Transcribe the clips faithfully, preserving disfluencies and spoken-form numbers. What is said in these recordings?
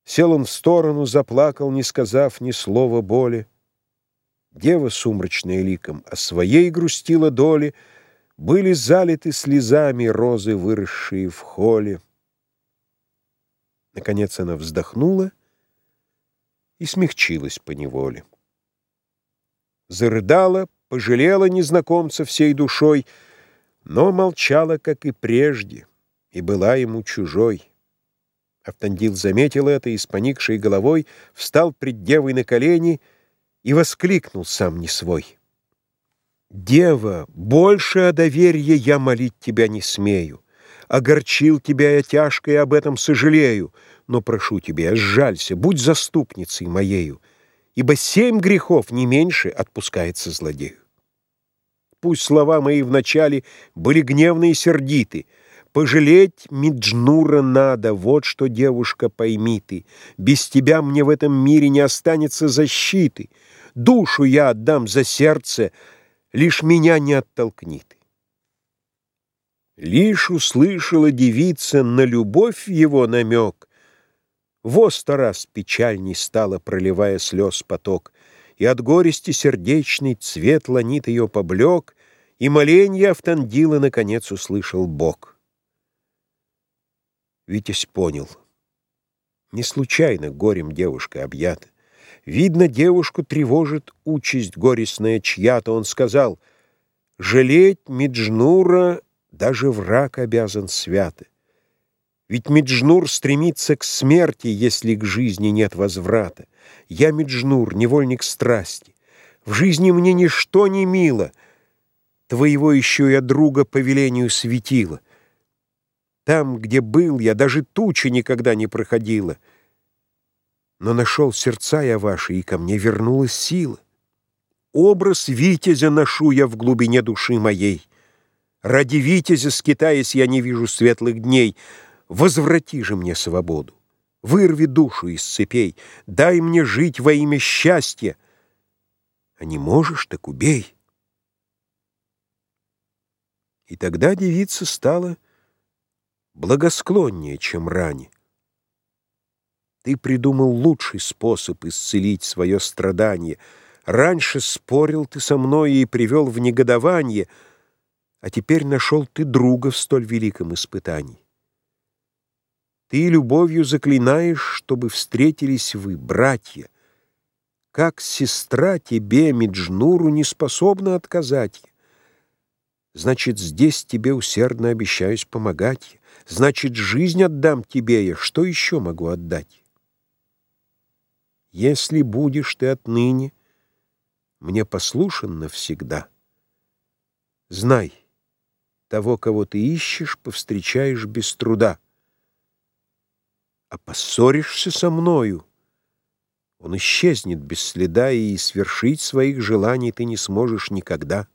Сел он в сторону, заплакал, не сказав ни слова боли. Дева, сумрачная ликом, о своей грустила доле. Были залиты слезами розы, выросшие в холле. Наконец она вздохнула и смягчилась поневоле. Зарыдала, пожалела незнакомца всей душой, но молчала, как и прежде, и была ему чужой. Автандил заметил это и с поникшей головой встал пред девой на колени и воскликнул сам не свой: «Дева, больше о доверье я молить тебя не смею. Огорчил тебя я тяжко и об этом сожалею, но прошу тебя, сжалься, будь заступницей моею, ибо семь грехов не меньше отпускается злодею. Пусть слова мои вначале были гневны и сердиты. Пожалеть Меджнура надо, вот что, девушка, пойми ты. Без тебя мне в этом мире не останется защиты. Душу я отдам за сердце, лишь меня не оттолкни ты». Лишь услышала девица на любовь его намек, во сто раз печальней стала, проливая слез поток, и от горести сердечной цвет ланит ее поблек, и моленье Автандила наконец услышал Бог. Витязь понял. Не случайно горем девушка объята. Видно, девушку тревожит участь горестная чья-то. Он сказал: «Жалеть Меджнура даже враг обязан свято. Ведь Меджнур стремится к смерти, если к жизни нет возврата. Я Меджнур, невольник страсти. В жизни мне ничто не мило. Твоего еще я друга по велению светила. Там, где был я, даже туча никогда не проходила. Но нашел сердца я ваши, и ко мне вернулась сила. Образ витязя ношу я в глубине души моей. Ради витязя, скитаясь, я не вижу светлых дней. Возврати же мне свободу, вырви душу из цепей, дай мне жить во имя счастья. А не можешь, так убей». И тогда девица стала благосклоннее, чем ранее. Ты придумал лучший способ исцелить свое страдание. Раньше спорил ты со мной и привел в негодование, а теперь нашел ты друга в столь великом испытании. Ты любовью заклинаешь, чтобы встретились вы, братья. Как сестра тебе, Меджнуру, не способна отказать я. Значит, здесь тебе усердно обещаюсь помогать я. Значит, жизнь отдам тебе я. Что еще могу отдать? Если будешь ты отныне мне послушен навсегда, знай, того, кого ты ищешь, повстречаешь без труда. А поссоришься со мною, он исчезнет без следа, и свершить своих желаний ты не сможешь никогда.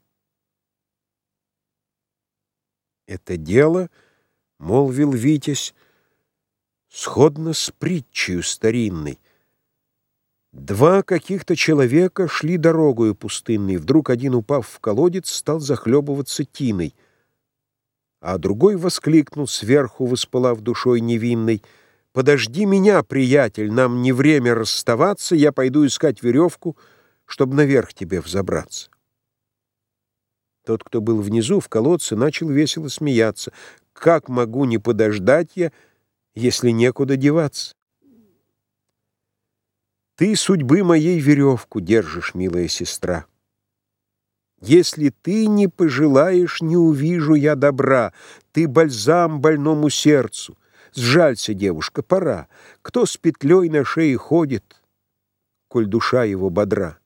Это дело, — молвил Витязь, — сходно с притчею старинной. Два каких-то человека шли дорогою пустынной. Вдруг один, упав в колодец, стал захлебываться тиной, а другой воскликнул, сверху воспылав душой невинной: «Подожди меня, приятель, нам не время расставаться, я пойду искать веревку, чтобы наверх тебе взобраться». Тот, кто был внизу, в колодце, начал весело смеяться. «Как могу не подождать я, если некуда деваться? Ты судьбы моей веревку держишь, милая сестра. Если ты не пожелаешь, не увижу я добра. Ты бальзам больному сердцу. Сжалься, девушка, пора. Кто с петлей на шее ходит, коль душа его бодра?»